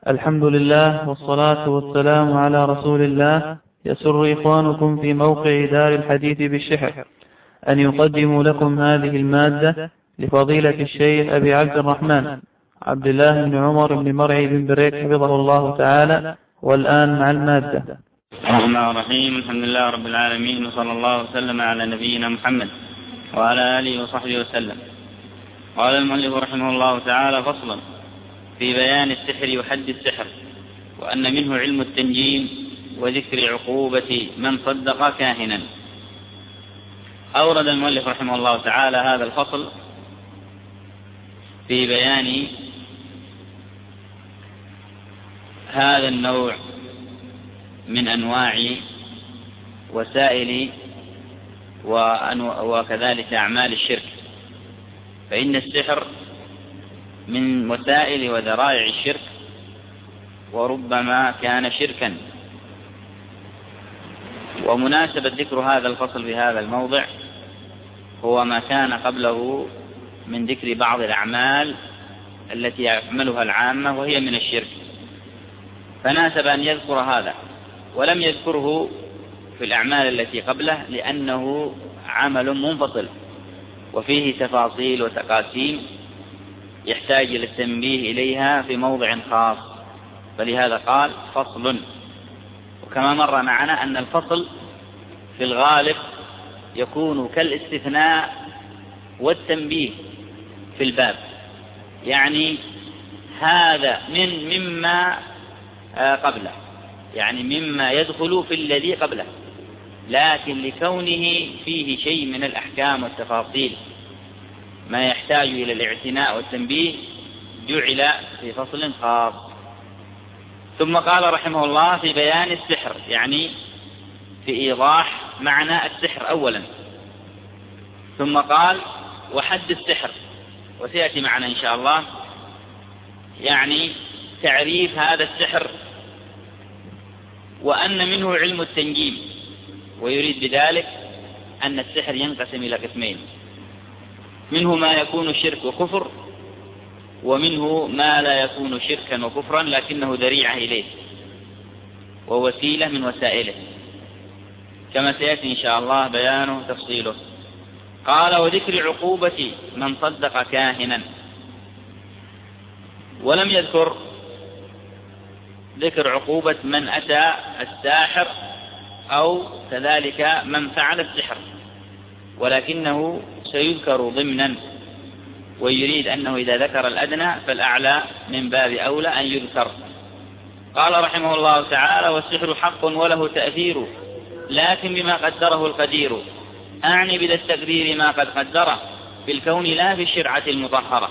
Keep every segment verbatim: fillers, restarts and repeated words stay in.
الحمد لله والصلاة والسلام على رسول الله. يسر إخوانكم في موقع دار الحديث بالشحر أن يقدموا لكم هذه المادة لفضيلة الشيخ أبي عبد الرحمن عبد الله بن عمر بن مرعي بن بريك حفظه الله تعالى. والآن مع المادة. بسم الله الرحيم. الحمد لله رب العالمين، وصلى الله وسلم على نبينا محمد وعلى آله وصحبه وسلم. قال المؤلف رحمه الله تعالى: فصلا في بيان السحر وحد السحر، وأن منه علم التنجيم وذكر عقوبة من صدق كاهنا. أورد المؤلف رحمه الله تعالى هذا الفصل في بيان هذا النوع من أنواع وسائل وكذلك أعمال الشرك. فإن السحر من وسائل وذرائع الشرك، وربما كان شركا. ومناسبة ذكر هذا الفصل بهذا الموضع هو ما كان قبله من ذكر بعض الأعمال التي يعملها العامة وهي من الشرك، فناسب أن يذكر هذا، ولم يذكره في الأعمال التي قبله لأنه عمل منفصل وفيه تفاصيل وتقاسيم يحتاج إلى التنبيه إليها في موضع خاص، فلهذا قال فصل. وكما مر معنا أن الفصل في الغالب يكون كالاستثناء والتنبيه في الباب، يعني هذا من مما قبله، يعني مما يدخل في الذي قبله، لكن لكونه فيه شيء من الأحكام والتفاصيل ما يحتاج إلى الاعتناء والتنبيه جعل في فصل خاص. ثم قال رحمه الله في بيان السحر، يعني في إيضاح معنى السحر أولا، ثم قال وحد السحر، وسيأتي معنا إن شاء الله يعني تعريف هذا السحر، وأن منه علم التنجيم، ويريد بذلك أن السحر ينقسم إلى قسمين: منه ما يكون شرك وكفر، ومنه ما لا يكون شركا وكفرا لكنه ذريعة إليه ووسيلة من وسائله، كما سيأتي إن شاء الله بيانه تفصيله. قال وذكر عقوبة من صدق كاهنا، ولم يذكر ذكر عقوبة من أتى الساحر أو كذلك من فعل السحر، ولكنه سيذكر ضمنا، ويريد أنه إذا ذكر الأدنى فالأعلى من باب أولى أن يذكر. قال رحمه الله تعالى: والسحر حق وله تأثير، لكن بما قدره القدير، أعني بذا التقدير ما قد قدره في الكون لا في الشرعة المطهرة.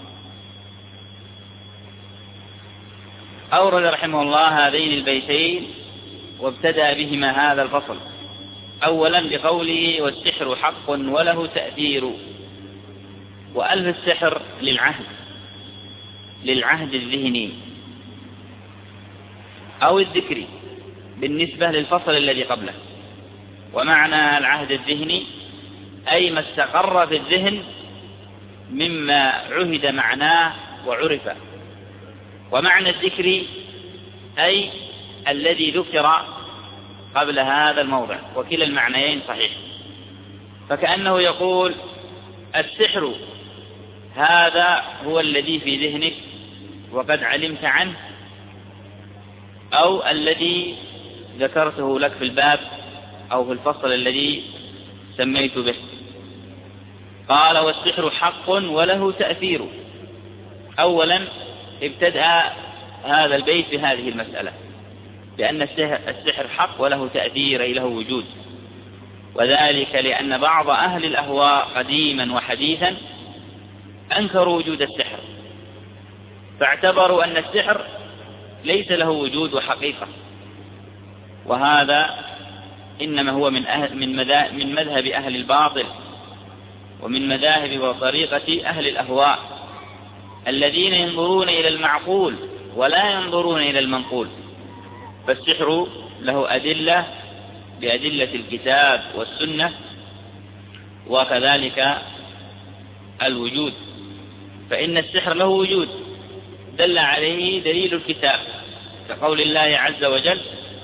أورد رحمه الله هذين البيتين وابتدأ بهما هذا الفصل، أولا بقوله والسحر حق وله تأثير، وألف السحر للعهد للعهد الذهني أو الذكري بالنسبة للفصل الذي قبله. ومعنى العهد الذهني أي ما استقر في الذهن مما عهد معناه وعرف، ومعنى الذكري أي الذي ذكر قبل هذا الموضع، وكلا المعنيين صحيح. فكأنه يقول السحر هذا هو الذي في ذهنك وقد علمت عنه، أو الذي ذكرته لك في الباب أو في الفصل الذي سميت به. قال والسحر حق وله تأثير. أولا ابتدأ هذا البيت بهذه المسألة، بأن السحر حق وله تأثير أي له وجود، وذلك لأن بعض أهل الأهواء قديما وحديثا أنكروا وجود السحر، فاعتبروا أن السحر ليس له وجود وحقيقة، وهذا إنما هو من, أهل من, من مذهب أهل الباطل ومن مذاهب وطريقة أهل الأهواء الذين ينظرون إلى المعقول ولا ينظرون إلى المنقول. فالسحر له أدلة بأدلة الكتاب والسنة، وكذلك الوجود، فإن السحر له وجود دل عليه دليل الكتاب كقول الله عز وجل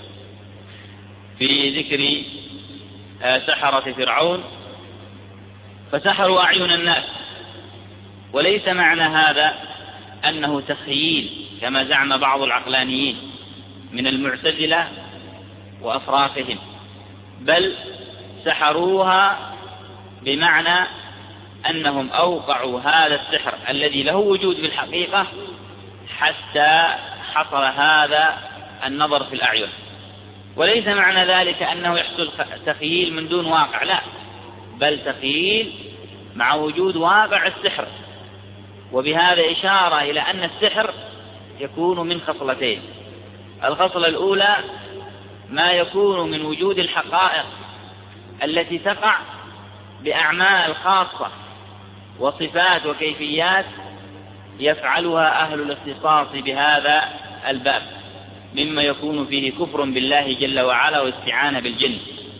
في ذكر سحرة فرعون: فسحروا أعين الناس. وليس معنى هذا أنه تخييل كما زعم بعض العقلانيين من المعتزلة وأفراقهم، بل سحروها بمعنى أنهم أوقعوا هذا السحر الذي له وجود في الحقيقة حتى حصل هذا النظر في الأعين. وليس معنى ذلك أنه يحصل تخييل من دون واقع، لا، بل تخييل مع وجود واقع السحر. وبهذا إشارة إلى أن السحر يكون من خصلتين: الخصلة الأولى ما يكون من وجود الحقائق التي تقع بأعمال خاصة وصفات وكيفيات يفعلها أهل الاختصاص بهذا الباب، مما يكون فيه كفر بالله جل وعلا واستعانة بالجن.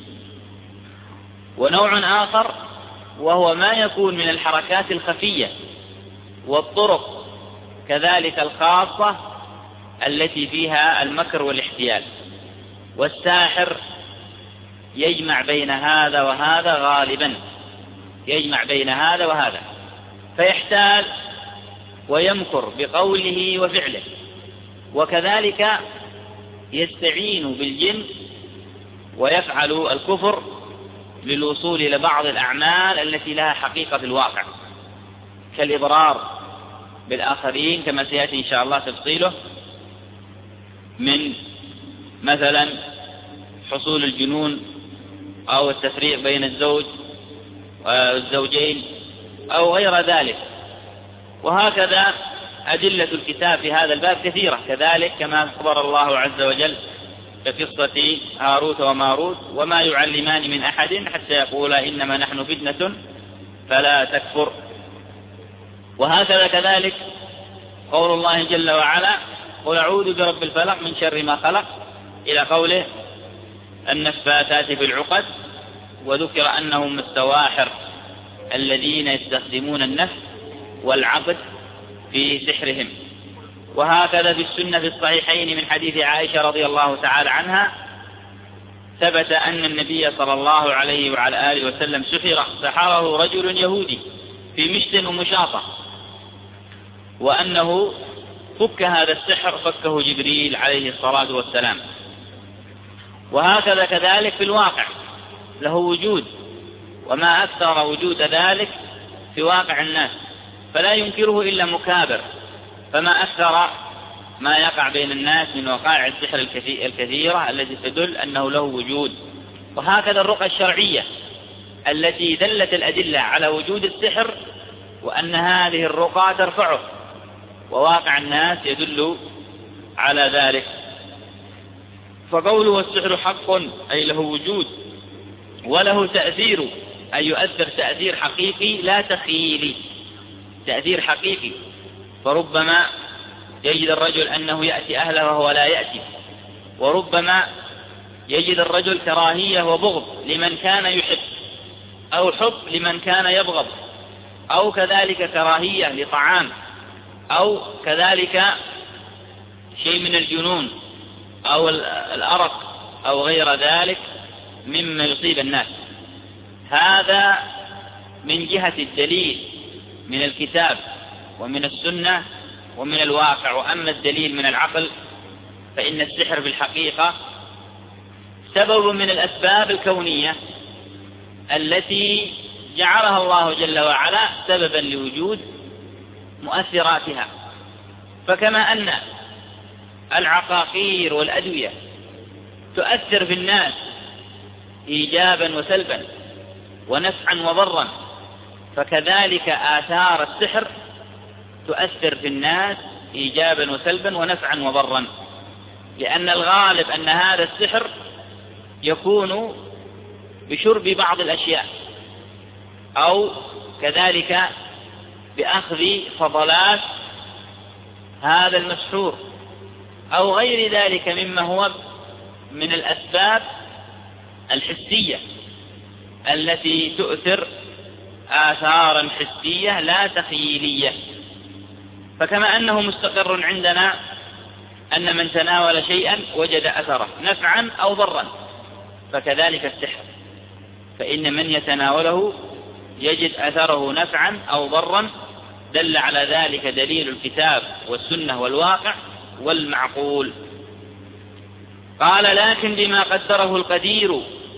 ونوع آخر وهو ما يكون من الحركات الخفية والطرق كذلك الخاصة التي فيها المكر والاحتيال. والساحر يجمع بين هذا وهذا غالبا، يجمع بين هذا وهذا، فيحتال ويمكر بقوله وفعله، وكذلك يستعين بالجن ويفعل الكفر للوصول إلى بعض الأعمال التي لها حقيقة في الواقع، كالإضرار بالآخرين كما سيأتي إن شاء الله تفصيله، من مثلا حصول الجنون أو التفريق بين الزوج والزوجين أو غير ذلك. وهكذا أدلة الكتاب في هذا الباب كثيرة كذلك، كما أخبر الله عز وجل كقصة هاروت وماروت: وما يعلمان من أحد حتى يقولا إنما نحن فتنة فلا تكفر. وهكذا كذلك قول الله جل وعلا: قل أعوذ برب الفلق من شر ما خلق، إلى قوله النفاثات في العقد، وذكر أنهم السواحر الذين يستخدمون النفس والعقد في سحرهم. وهكذا في السنة في الصحيحين من حديث عائشة رضي الله تعالى عنها ثبت أن النبي صلى الله عليه وعلى آله وسلم سحر سحره رجل يهودي في مشت ومشاطة، وأنه فك هذا السحر فكه جبريل عليه الصلاة والسلام. وهكذا كذلك في الواقع له وجود، وما أكثر وجود ذلك في واقع الناس، فلا ينكره إلا مكابر. فما أكثر ما يقع بين الناس من وقائع السحر الكثيرة التي تدل أنه له وجود. وهكذا الرقى الشرعية التي دلت الأدلة على وجود السحر وأن هذه الرقى ترفعه، وواقع الناس يدل على ذلك. فقوله والسحر حق أي له وجود وله تأثير، أي يؤثر تأثير حقيقي لا تخيلي، تأثير حقيقي. فربما يجد الرجل أنه يأتي أهله وهو لا يأتي، وربما يجد الرجل كراهية وبغض لمن كان يحب، أو حب لمن كان يبغض، أو كذلك كراهية لطعام، أو كذلك شيء من الجنون أو الأرق أو غير ذلك مما يصيب الناس. هذا من جهة الدليل من الكتاب ومن السنة ومن الواقع. وأما الدليل من العقل فإن السحر بالحقيقة سبب من الأسباب الكونية التي جعلها الله جل وعلا سببا لوجود مؤثراتها. فكما أن العقاقير والأدوية تؤثر في الناس إيجابا وسلبا ونفعا وضرا، فكذلك آثار السحر تؤثر في الناس إيجابا وسلبا ونفعا وضرا، لأن الغالب أن هذا السحر يكون بشرب بعض الأشياء، أو كذلك بأخذ فضلات هذا المسحور، أو غير ذلك مما هو من الأسباب الحسية التي تؤثر آثارا حسية لا تخيلية. فكما أنه مستقر عندنا أن من تناول شيئا وجد أثره نفعا أو ضرا، فكذلك السحر، فإن من يتناوله يجد أثره نفعا أو ضرا، دل على ذلك دليل الكتاب والسنة والواقع والمعقول. قال لكن بما قدره القدير،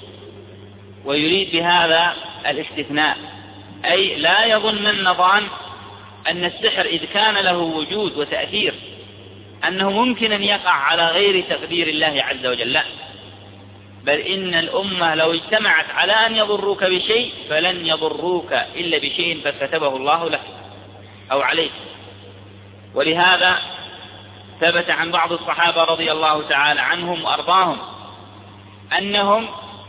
ويريد بهذا الاستثناء، أي لا يظنن ظان أن السحر إذ كان له وجود وتأثير أنه ممكن أن يقع على غير تقدير الله عز وجل، لا، بل إن الأمة لو اجتمعت على أن يضروك بشيء فلن يضروك إلا بشيء قد كتبه الله لك أو عليك. ولهذا ثبت عن بعض الصحابة رضي الله تعالى عنهم وأرضاهم أنهم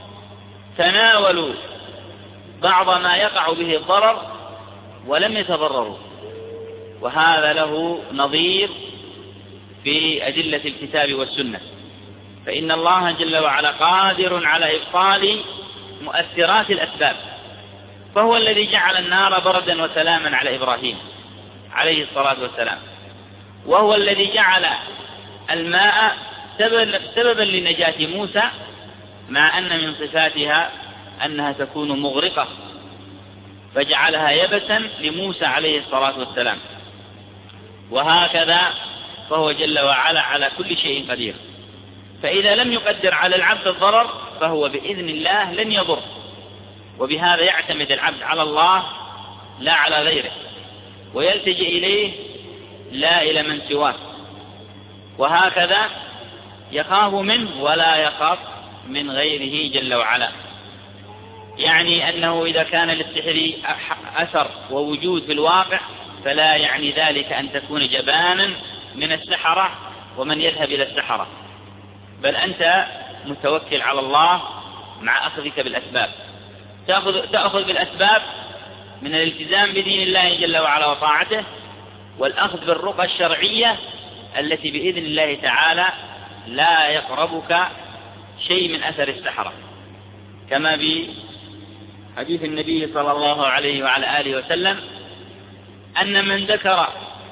تناولوا بعض ما يقع به الضرر ولم يتضرروا، وهذا له نظير في أدلة الكتاب والسنة، فإن الله جل وعلا قادر على إبطال مؤثرات الأسباب، فهو الذي جعل النار بردا وسلاما على إبراهيم عليه الصلاة والسلام، وهو الذي جعل الماء سببا لنجاة موسى، مع أن من صفاتها أنها تكون مغرقة، فجعلها يبسا لموسى عليه الصلاة والسلام. وهكذا فهو جل وعلا على كل شيء قدير، فإذا لم يقدر على العبد الضرر فهو بإذن الله لن يضر، وبهذا يعتمد العبد على الله لا على غيره، ويلتجئ إليه لا إلى من سواه، وهكذا يخاف منه ولا يخاف من غيره جل وعلا. يعني أنه إذا كان للسحر أثر ووجود في الواقع فلا يعني ذلك أن تكون جبانا من السحرة ومن يذهب إلى السحرة، بل أنت متوكل على الله مع أخذك بالأسباب، تأخذ, تأخذ بالأسباب من الالتزام بدين الله جل وعلا وطاعته، والأخذ بالرقى الشرعية التي بإذن الله تعالى لا يقربك شيء من أثر السحرة، كما بحديث النبي صلى الله عليه وعلى آله وسلم أن من ذكر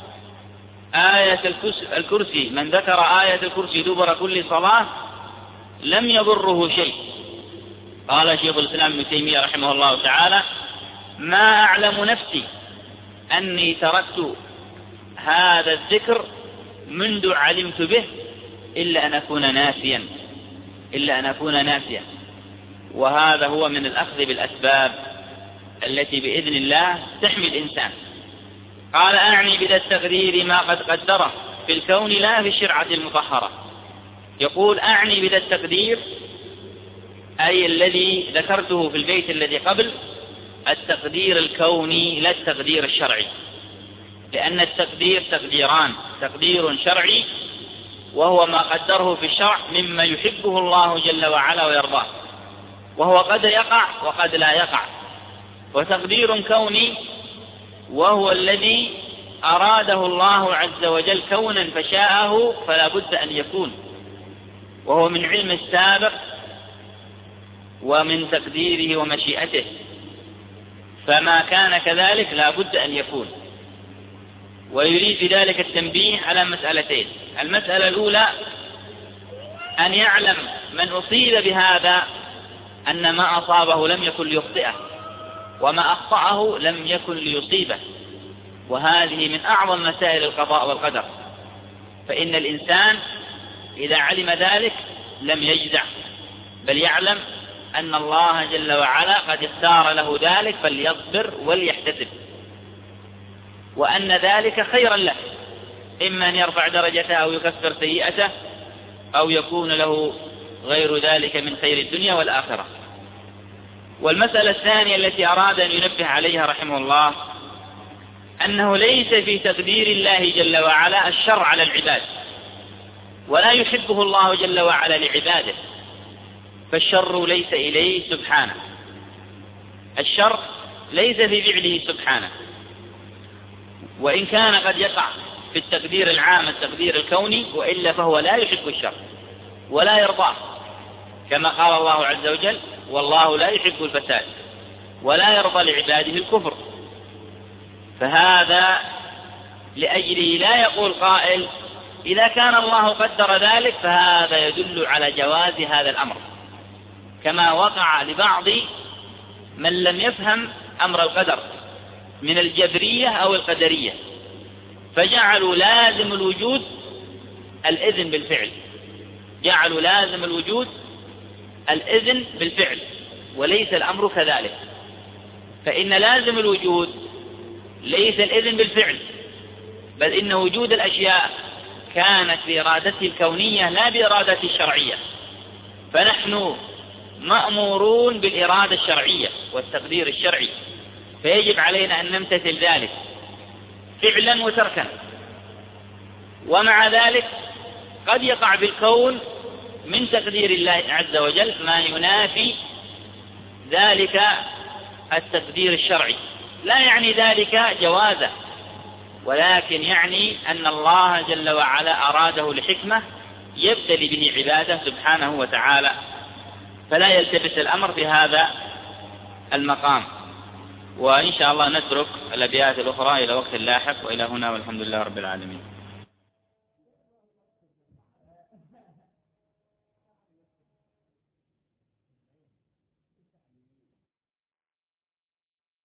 آية الكرسي من ذكر آية الكرسي دبر كل صلاة لم يضره شيء. قال شيخ الإسلام ابن تيمية رحمه الله تعالى: ما أعلم نفسي أني تركت هذا الذكر منذ علمت به إلا أن أكون ناسيا إلا أن أكون ناسيا وهذا هو من الأخذ بالأسباب التي بإذن الله تحمي الإنسان. قال: أعني بذا التقدير ما قد قدره في الكون لا في الشرعة المطهرة. يقول: أعني بذا التقدير أي الذي ذكرته في البيت الذي قبل، التقدير الكوني لا التقدير الشرعي، لأن التقدير تقديران: تقدير شرعي وهو ما قدره في الشرع مما يحبه الله جل وعلا ويرضاه، وهو قد يقع وقد لا يقع، وتقدير كوني وهو الذي أراده الله عز وجل كونا فشاءه فلا بد أن يكون، وهو من علم السابق ومن تقديره ومشيئته، فما كان كذلك لا بد أن يكون. ويريد بذلك التنبيه على مسألتين: المسألة الأولى أن يعلم من أصيب بهذا أن ما أصابه لم يكن ليخطئه، وما أخطأه لم يكن ليصيبه، وهذه من أعظم مسائل القضاء والقدر، فإن الإنسان إذا علم ذلك لم يجزع، بل يعلم أن الله جل وعلا قد اختار له ذلك فليصبر وليحتسب، وأن ذلك خيرا له، إما أن يرفع درجته أو يكفر سيئته أو يكون له غير ذلك من خير الدنيا والآخرة. والمسألة الثانية التي أراد أن ينبه عليها رحمه الله أنه ليس في تقدير الله جل وعلا الشر على العباد، ولا يحبه الله جل وعلا لعباده، فالشر ليس إليه سبحانه، الشر ليس في فعله سبحانه، وإن كان قد يقع في التقدير العام التقدير الكوني، وإلا فهو لا يحب الشر ولا يرضاه، كما قال الله عز وجل: والله لا يحب الفساد ولا يرضى لعباده الكفر. فهذا لأجله لا يقول قائل إذا كان الله قدر ذلك فهذا يدل على جواز هذا الأمر، كما وقع لبعض من لم يفهم أمر القدر من الجبرية أو القدرية، فجعلوا لازم الوجود الإذن بالفعل، جعلوا لازم الوجود الإذن بالفعل، وليس الأمر كذلك. فإن لازم الوجود ليس الإذن بالفعل، بل إن وجود الأشياء كانت بإرادته الكونية لا بإرادته الشرعية، فنحن مأمورون بالإرادة الشرعية والتقدير الشرعي، فيجب علينا أن نمتثل ذلك فعلا وتركا. ومع ذلك قد يقع بالكون من تقدير الله عز وجل ما ينافي ذلك التقدير الشرعي، لا يعني ذلك جوازه، ولكن يعني أن الله جل وعلا أراده لحكمة يبتلي به عباده سبحانه وتعالى، فلا يلتبس الأمر في هذا المقام. وإن شاء الله نترك الأبيات الأخرى إلى وقت لاحق، وإلى هنا والحمد لله رب العالمين.